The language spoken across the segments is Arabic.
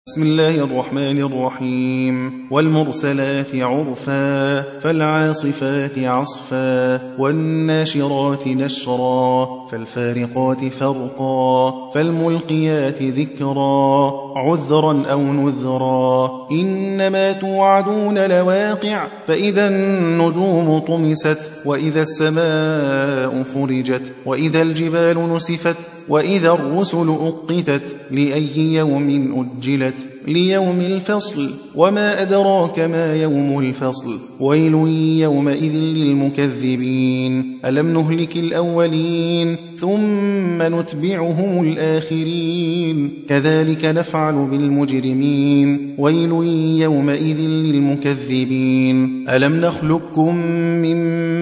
بسم الله الرحمن الرحيم والمرسلات عرفا فالعاصفات عصفا والناشرات نشرا فالفارقات فرقا فالملقيات ذكرا عذرا أو نذرا إنما توعدون لواقع فإذا النجوم طمست وإذا السماء فرجت وإذا الجبال نسفت وإذا الرسل أقتت لأي يوم أجلت ليوم الفصل وما أدراك ما يوم الفصل ويل يومئذ للمكذبين ألم نهلك الأولين ثم نتبعهم الآخرين كذلك نفعل بالمجرمين ويل يومئذ للمكذبين ألم نخلقكم من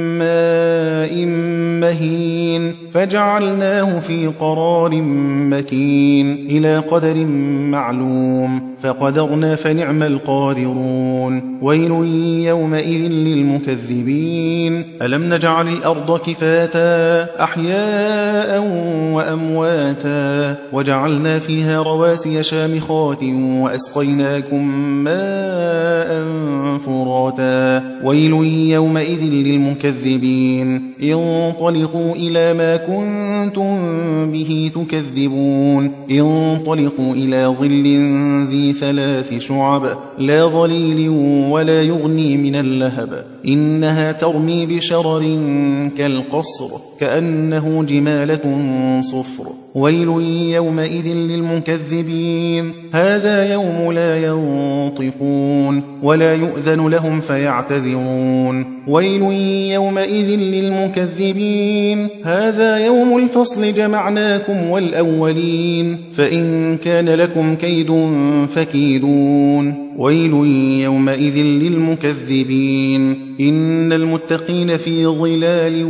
ماء مهين فجعلناه في قرار مكين إلى قدر معلوم فقدرنا فنعم القادرون ويل يومئذ للمكذبين ألم نجعل الأرض كفاتا أحياء وأمواتا وجعلنا فيها رواسي شامخات وأسقيناكم ماء فراتا ويل يومئذ للمكذبين انطلقوا إلى ما كنتم به تكذبون انطلقوا إلى ظل ذي 3 شعب لا ظليل ولا يغني من اللهب إنها ترمي بشرر كالقصر كأنه جمالة صفر ويل يومئذ للمكذبين هذا يوم لا ينطقون ولا يؤذن لهم فيعتذرون ويل يومئذ للمكذبين هذا يوم الفصل جمعناكم والأولين فإن كان لكم كيد فكيدون ويل يومئذ للمكذبين إن المتقين في ظلال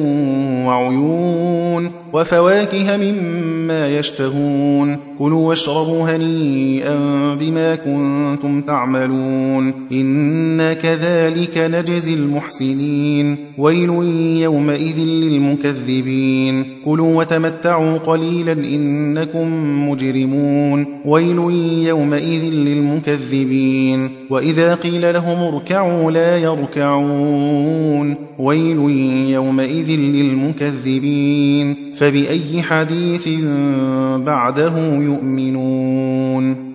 وعيون وفواكه مما يشتهون كلوا واشربوا هنيئا بما كنتم تعملون إنا كذلك نجزي المحسنين ويل يومئذ للمكذبين كلوا وتمتعوا قليلا إنكم مجرمون ويل يومئذ للمكذبين وإذا قيل لهم اركعوا لا يركعون ويل يومئذ للمكذبين فبأي حديث بعده يؤمنون